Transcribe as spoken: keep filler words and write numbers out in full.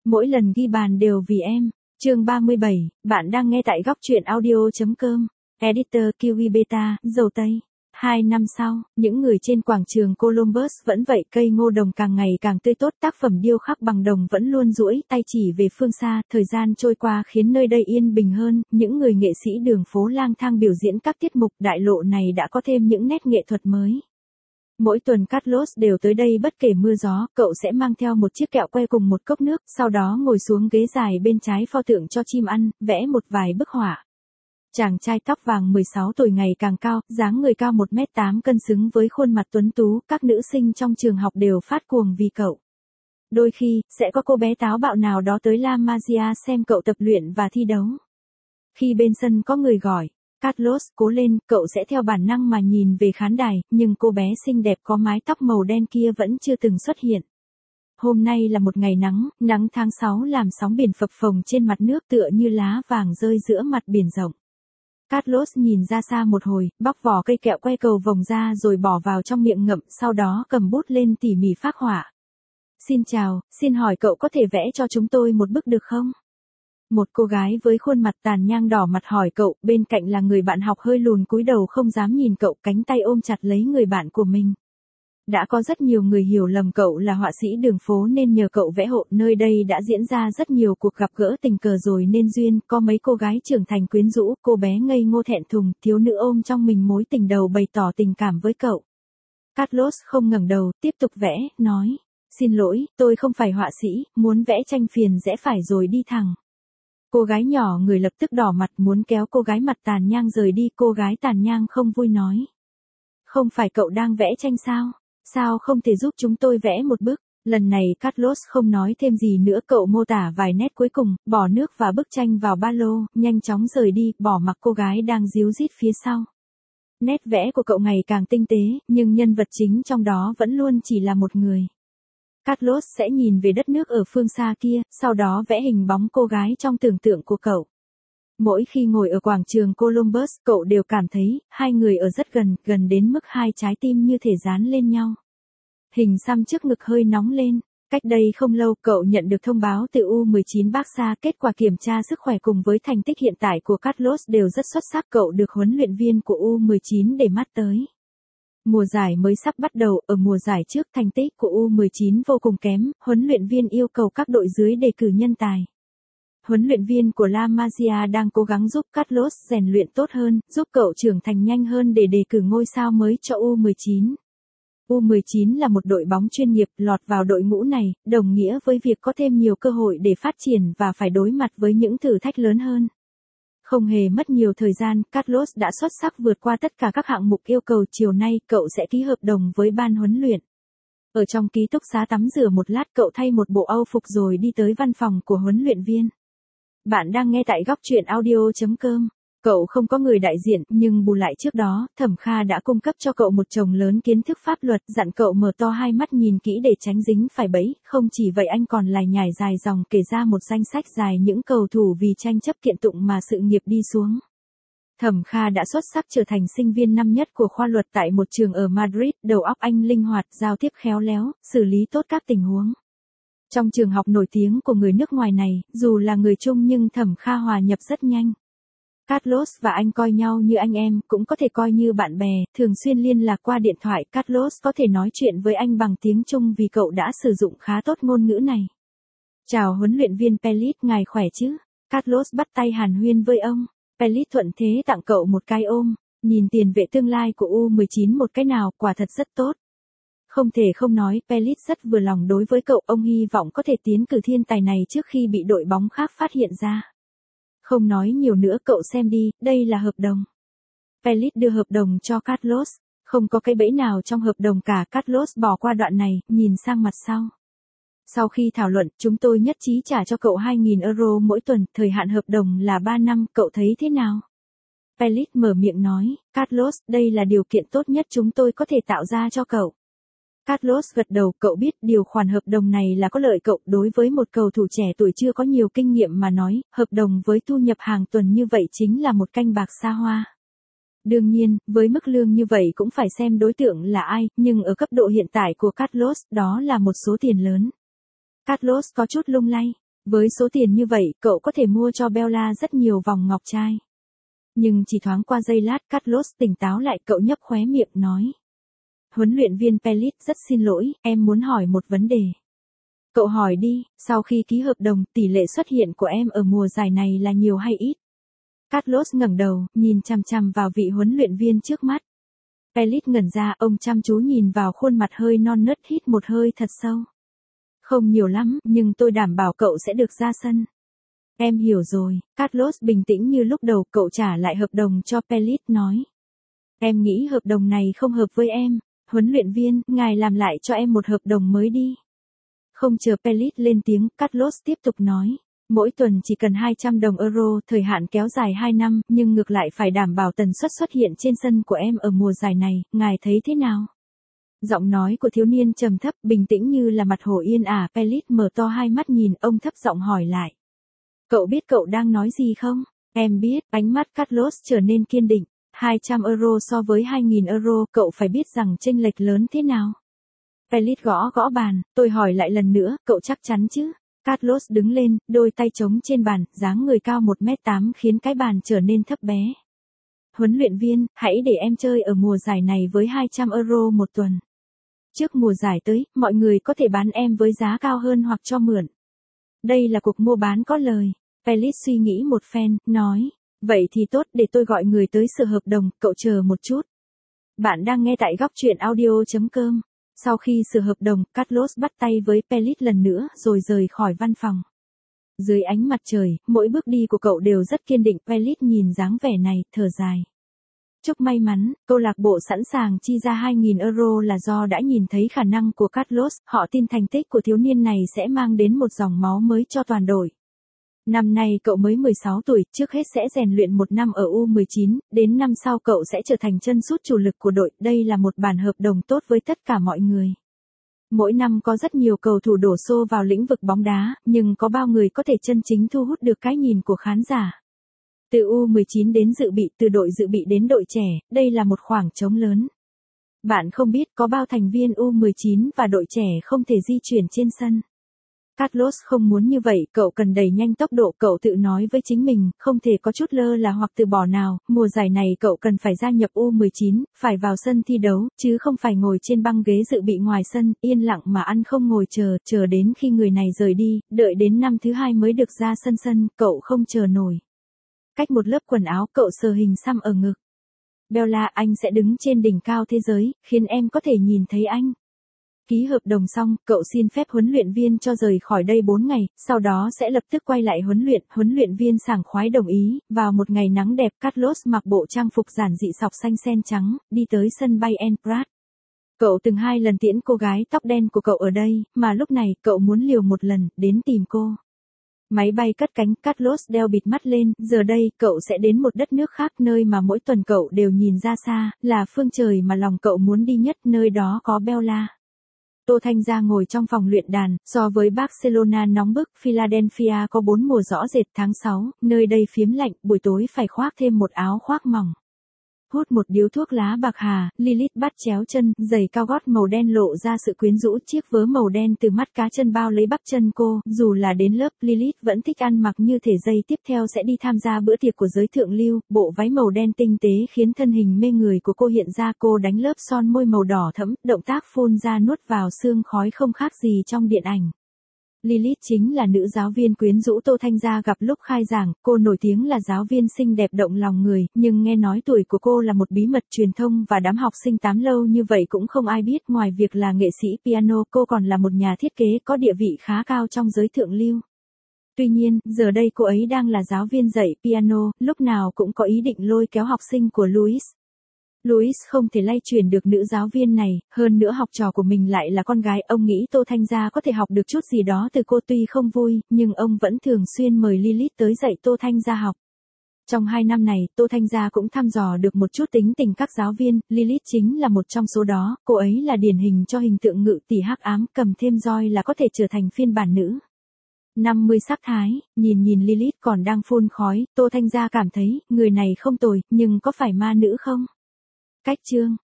Mỗi lần ghi bàn đều vì em. Chương ba mươi bảy, bạn đang nghe tại góc truyện audio.com. Editor Kiwi Beta, dầu tây. Hai năm sau, những người trên quảng trường Columbus vẫn vậy, cây ngô đồng càng ngày càng tươi tốt, tác phẩm điêu khắc bằng đồng vẫn luôn duỗi tay chỉ về phương xa, thời gian trôi qua khiến nơi đây yên bình hơn, những người nghệ sĩ đường phố lang thang biểu diễn các tiết mục, đại lộ này đã có thêm những nét nghệ thuật mới. Mỗi tuần Carlos đều tới đây bất kể mưa gió, cậu sẽ mang theo một chiếc kẹo que cùng một cốc nước, sau đó ngồi xuống ghế dài bên trái pho tượng cho chim ăn, vẽ một vài bức họa. Chàng trai tóc vàng mười sáu tuổi ngày càng cao, dáng người cao một mét tám cân xứng với khuôn mặt tuấn tú, các nữ sinh trong trường học đều phát cuồng vì cậu. Đôi khi, sẽ có cô bé táo bạo nào đó tới La Masia xem cậu tập luyện và thi đấu. Khi bên sân có người gọi, Carlos, cố lên, cậu sẽ theo bản năng mà nhìn về khán đài, nhưng cô bé xinh đẹp có mái tóc màu đen kia vẫn chưa từng xuất hiện. Hôm nay là một ngày nắng, nắng tháng sáu làm sóng biển phập phồng trên mặt nước tựa như lá vàng rơi giữa mặt biển rộng. Carlos nhìn ra xa một hồi, bóc vỏ cây kẹo que cầu vồng ra rồi bỏ vào trong miệng ngậm, sau đó cầm bút lên tỉ mỉ phác họa. Xin chào, xin hỏi cậu có thể vẽ cho chúng tôi một bức được không? Một cô gái với khuôn mặt tàn nhang đỏ mặt hỏi cậu, bên cạnh là người bạn học hơi lùn cúi đầu không dám nhìn cậu, cánh tay ôm chặt lấy người bạn của mình. Đã có rất nhiều người hiểu lầm cậu là họa sĩ đường phố nên nhờ cậu vẽ hộ, nơi đây đã diễn ra rất nhiều cuộc gặp gỡ tình cờ rồi nên duyên, có mấy cô gái trưởng thành quyến rũ, cô bé ngây ngô thẹn thùng, thiếu nữ ôm trong mình mối tình đầu bày tỏ tình cảm với cậu. Carlos không ngẩng đầu, tiếp tục vẽ, nói, xin lỗi, tôi không phải họa sĩ, muốn vẽ tranh phiền rẽ phải rồi đi thẳng. Cô gái nhỏ người lập tức đỏ mặt muốn kéo cô gái mặt tàn nhang rời đi, cô gái tàn nhang không vui nói. Không phải cậu đang vẽ tranh sao? Sao không thể giúp chúng tôi vẽ một bức? Lần này Carlos không nói thêm gì nữa, cậu mô tả vài nét cuối cùng, bỏ nước và bức tranh vào ba lô, nhanh chóng rời đi, bỏ mặc cô gái đang díu dít phía sau. Nét vẽ của cậu ngày càng tinh tế, nhưng nhân vật chính trong đó vẫn luôn chỉ là một người. Carlos sẽ nhìn về đất nước ở phương xa kia, sau đó vẽ hình bóng cô gái trong tưởng tượng của cậu. Mỗi khi ngồi ở quảng trường Columbus, cậu đều cảm thấy, hai người ở rất gần, gần đến mức hai trái tim như thể dán lên nhau. Hình xăm trước ngực hơi nóng lên. Cách đây không lâu, cậu nhận được thông báo từ U mười chín Barca, kết quả kiểm tra sức khỏe cùng với thành tích hiện tại của Carlos đều rất xuất sắc, cậu được huấn luyện viên của U mười chín để mắt tới. Mùa giải mới sắp bắt đầu, ở mùa giải trước thành tích của U mười chín vô cùng kém, huấn luyện viên yêu cầu các đội dưới đề cử nhân tài. Huấn luyện viên của La Masia đang cố gắng giúp Carlos rèn luyện tốt hơn, giúp cậu trưởng thành nhanh hơn để đề cử ngôi sao mới cho U mười chín. U mười chín là một đội bóng chuyên nghiệp, lọt vào đội ngũ này, đồng nghĩa với việc có thêm nhiều cơ hội để phát triển và phải đối mặt với những thử thách lớn hơn. Không hề mất nhiều thời gian, Carlos đã xuất sắc vượt qua tất cả các hạng mục yêu cầu, chiều nay cậu sẽ ký hợp đồng với ban huấn luyện. Ở trong ký túc xá tắm rửa một lát, cậu thay một bộ âu phục rồi đi tới văn phòng của huấn luyện viên. Bạn đang nghe tại góc truyện audio.com. Cậu không có người đại diện, nhưng bù lại trước đó, Thẩm Kha đã cung cấp cho cậu một chồng lớn kiến thức pháp luật, dặn cậu mở to hai mắt nhìn kỹ để tránh dính phải bẫy, không chỉ vậy anh còn lải nhải dài dòng kể ra một danh sách dài những cầu thủ vì tranh chấp kiện tụng mà sự nghiệp đi xuống. Thẩm Kha đã xuất sắc trở thành sinh viên năm nhất của khoa luật tại một trường ở Madrid, đầu óc anh linh hoạt, giao tiếp khéo léo, xử lý tốt các tình huống. Trong trường học nổi tiếng của người nước ngoài này, dù là người Trung nhưng Thẩm Kha hòa nhập rất nhanh. Carlos và anh coi nhau như anh em, cũng có thể coi như bạn bè, thường xuyên liên lạc qua điện thoại. Carlos có thể nói chuyện với anh bằng tiếng Trung vì cậu đã sử dụng khá tốt ngôn ngữ này. Chào huấn luyện viên Pellit, ngài khỏe chứ? Carlos bắt tay hàn huyên với ông. Pellit thuận thế tặng cậu một cái ôm, nhìn tiền vệ tương lai của U mười chín một cái nào, quả thật rất tốt. Không thể không nói, Pellit rất vừa lòng đối với cậu, ông hy vọng có thể tiến cử thiên tài này trước khi bị đội bóng khác phát hiện ra. Không nói nhiều nữa, cậu xem đi, đây là hợp đồng. Pellit đưa hợp đồng cho Carlos, không có cái bẫy nào trong hợp đồng cả. Carlos bỏ qua đoạn này, nhìn sang mặt sau. Sau khi thảo luận, chúng tôi nhất trí trả cho cậu hai nghìn euro mỗi tuần, thời hạn hợp đồng là ba năm, cậu thấy thế nào? Pellit mở miệng nói, Carlos, đây là điều kiện tốt nhất chúng tôi có thể tạo ra cho cậu. Carlos gật đầu, cậu biết điều khoản hợp đồng này là có lợi cậu, đối với một cầu thủ trẻ tuổi chưa có nhiều kinh nghiệm mà nói, hợp đồng với thu nhập hàng tuần như vậy chính là một canh bạc xa hoa. Đương nhiên, với mức lương như vậy cũng phải xem đối tượng là ai, nhưng ở cấp độ hiện tại của Carlos, đó là một số tiền lớn. Carlos có chút lung lay. Với số tiền như vậy, cậu có thể mua cho Bella rất nhiều vòng ngọc trai. Nhưng chỉ thoáng qua giây lát, Carlos tỉnh táo lại, cậu nhấp khóe miệng nói. Huấn luyện viên Pellit, rất xin lỗi, em muốn hỏi một vấn đề. Cậu hỏi đi, sau khi ký hợp đồng, tỷ lệ xuất hiện của em ở mùa giải này là nhiều hay ít? Carlos ngẩng đầu, nhìn chằm chằm vào vị huấn luyện viên trước mắt. Pellit ngẩn ra, ông chăm chú nhìn vào khuôn mặt hơi non nớt, hít một hơi thật sâu. Không nhiều lắm, nhưng tôi đảm bảo cậu sẽ được ra sân. Em hiểu rồi, Carlos bình tĩnh như lúc đầu, cậu trả lại hợp đồng cho Pellit nói. Em nghĩ hợp đồng này không hợp với em, huấn luyện viên, ngài làm lại cho em một hợp đồng mới đi. Không chờ Pellit lên tiếng, Carlos tiếp tục nói. Mỗi tuần chỉ cần hai trăm đồng euro, thời hạn kéo dài hai năm, nhưng ngược lại phải đảm bảo tần suất xuất hiện trên sân của em ở mùa giải này, ngài thấy thế nào? Giọng nói của thiếu niên trầm thấp, bình tĩnh như là mặt hồ yên ả. Pellit mở to hai mắt nhìn ông, thấp giọng hỏi lại. Cậu biết cậu đang nói gì không? Em biết, ánh mắt Carlos trở nên kiên định. hai trăm euro so với hai nghìn euro, cậu phải biết rằng chênh lệch lớn thế nào. Pellit gõ gõ bàn, tôi hỏi lại lần nữa, cậu chắc chắn chứ? Carlos đứng lên, đôi tay trống trên bàn, dáng người cao một mét tám khiến cái bàn trở nên thấp bé. Huấn luyện viên, hãy để em chơi ở mùa giải này với hai trăm euro một tuần. Trước mùa giải tới, mọi người có thể bán em với giá cao hơn hoặc cho mượn. Đây là cuộc mua bán có lời. Pellit suy nghĩ một phen, nói. Vậy thì tốt, để tôi gọi người tới sửa hợp đồng, cậu chờ một chút. Bạn đang nghe tại góc truyện audio chấm com. Sau khi sửa hợp đồng, Carlos bắt tay với Pellit lần nữa rồi rời khỏi văn phòng. Dưới ánh mặt trời, mỗi bước đi của cậu đều rất kiên định. Pellit nhìn dáng vẻ này, thở dài. Chúc may mắn, câu lạc bộ sẵn sàng chi ra hai nghìn euro là do đã nhìn thấy khả năng của Carlos, họ tin thành tích của thiếu niên này sẽ mang đến một dòng máu mới cho toàn đội. Năm nay cậu mới mười sáu tuổi, trước hết sẽ rèn luyện một năm ở U mười chín, đến năm sau cậu sẽ trở thành chân sút chủ lực của đội, đây là một bản hợp đồng tốt với tất cả mọi người. Mỗi năm có rất nhiều cầu thủ đổ xô vào lĩnh vực bóng đá, nhưng có bao người có thể chân chính thu hút được cái nhìn của khán giả. Từ U mười chín đến dự bị, từ đội dự bị đến đội trẻ, đây là một khoảng trống lớn. Bạn không biết có bao thành viên U mười chín và đội trẻ không thể di chuyển trên sân. Carlos không muốn như vậy, cậu cần đẩy nhanh tốc độ, cậu tự nói với chính mình, không thể có chút lơ là hoặc từ bỏ nào, mùa giải này cậu cần phải gia nhập U mười chín, phải vào sân thi đấu, chứ không phải ngồi trên băng ghế dự bị ngoài sân, yên lặng mà ăn không ngồi chờ, chờ đến khi người này rời đi, đợi đến năm thứ hai mới được ra sân sân, cậu không chờ nổi. Cách một lớp quần áo, cậu sờ hình xăm ở ngực. Bella, anh sẽ đứng trên đỉnh cao thế giới, khiến em có thể nhìn thấy anh. Ký hợp đồng xong, cậu xin phép huấn luyện viên cho rời khỏi đây bốn ngày, sau đó sẽ lập tức quay lại huấn luyện. Huấn luyện viên sảng khoái đồng ý, vào một ngày nắng đẹp, Carlos mặc bộ trang phục giản dị sọc xanh sen trắng, đi tới sân bay El Prat. Cậu từng hai lần tiễn cô gái tóc đen của cậu ở đây, mà lúc này, cậu muốn liều một lần, đến tìm cô. Máy bay cất cánh, Carlos đeo bịt mắt lên, giờ đây, cậu sẽ đến một đất nước khác, nơi mà mỗi tuần cậu đều nhìn ra xa, là phương trời mà lòng cậu muốn đi nhất, nơi đó có Bella. Tô Thanh Gia ngồi trong phòng luyện đàn, so với Barcelona nóng bức, Philadelphia có bốn mùa rõ rệt. Tháng sáu, nơi đây phiếm lạnh, buổi tối phải khoác thêm một áo khoác mỏng. Hút một điếu thuốc lá bạc hà, Lilith bắt chéo chân, giày cao gót màu đen lộ ra sự quyến rũ, chiếc vớ màu đen từ mắt cá chân bao lấy bắp chân cô, dù là đến lớp, Lilith vẫn thích ăn mặc như thể. Giây tiếp theo sẽ đi tham gia bữa tiệc của giới thượng lưu, bộ váy màu đen tinh tế khiến thân hình mê người của cô hiện ra, cô đánh lớp son môi màu đỏ thẫm, động tác phun ra nuốt vào sương khói không khác gì trong điện ảnh. Lilith chính là nữ giáo viên quyến rũ Tô Thanh Gia gặp lúc khai giảng, cô nổi tiếng là giáo viên xinh đẹp động lòng người, nhưng nghe nói tuổi của cô là một bí mật truyền thông và đám học sinh tám lâu như vậy cũng không ai biết. Ngoài việc là nghệ sĩ piano, cô còn là một nhà thiết kế có địa vị khá cao trong giới thượng lưu. Tuy nhiên, giờ đây cô ấy đang là giáo viên dạy piano, lúc nào cũng có ý định lôi kéo học sinh của Louis. Louis không thể lay chuyển được nữ giáo viên này, hơn nữa học trò của mình lại là con gái, ông nghĩ Tô Thanh Gia có thể học được chút gì đó từ cô, tuy không vui, nhưng ông vẫn thường xuyên mời Lilith tới dạy Tô Thanh Gia học. Trong hai năm này, Tô Thanh Gia cũng thăm dò được một chút tính tình các giáo viên, Lilith chính là một trong số đó, cô ấy là điển hình cho hình tượng ngự tỷ hắc ám, cầm thêm roi là có thể trở thành phiên bản nữ. năm mươi sắc thái, nhìn nhìn Lilith còn đang phun khói, Tô Thanh Gia cảm thấy, người này không tồi, nhưng có phải ma nữ không? Cách chương